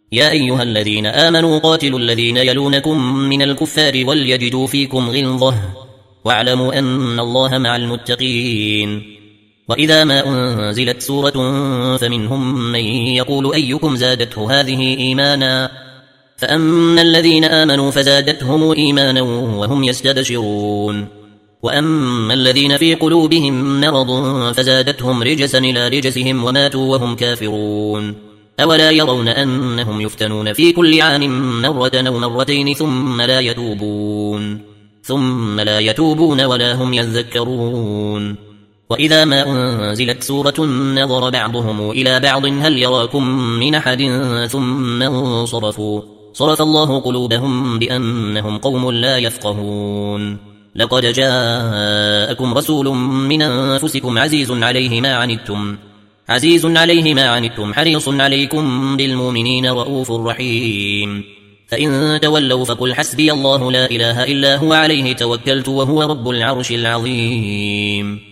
يا أيها الذين آمنوا قاتلوا الذين يلونكم من الكفار وليجدوا فيكم غلظة واعلموا أن الله مع المتقين. وإذا ما أنزلت سورة فمنهم من يقول أيكم زادته هذه إيمانا فأما الذين آمنوا فزادتهم إيمانا وهم يستبشرون وأما الذين في قلوبهم مرض فزادتهم رجسا إلى رجسهم وماتوا وهم كافرون. أولا يرون أنهم يفتنون في كل عام مرة أو مرتين ثم لا يتوبون ولا هم يذكرون. وإذا ما أنزلت سورة نظر بعضهم إلى بعض هل يراكم من أحد ثم انصرفوا صرف الله قلوبهم بأنهم قوم لا يفقهون. لقد جاءكم رسول من أنفسكم عزيز عليه ما عنتم حريص عليكم بالمؤمنين رؤوف رحيم. فإن تولوا فقل حسبي الله لا إله إلا هو عليه توكلت وهو رب العرش العظيم.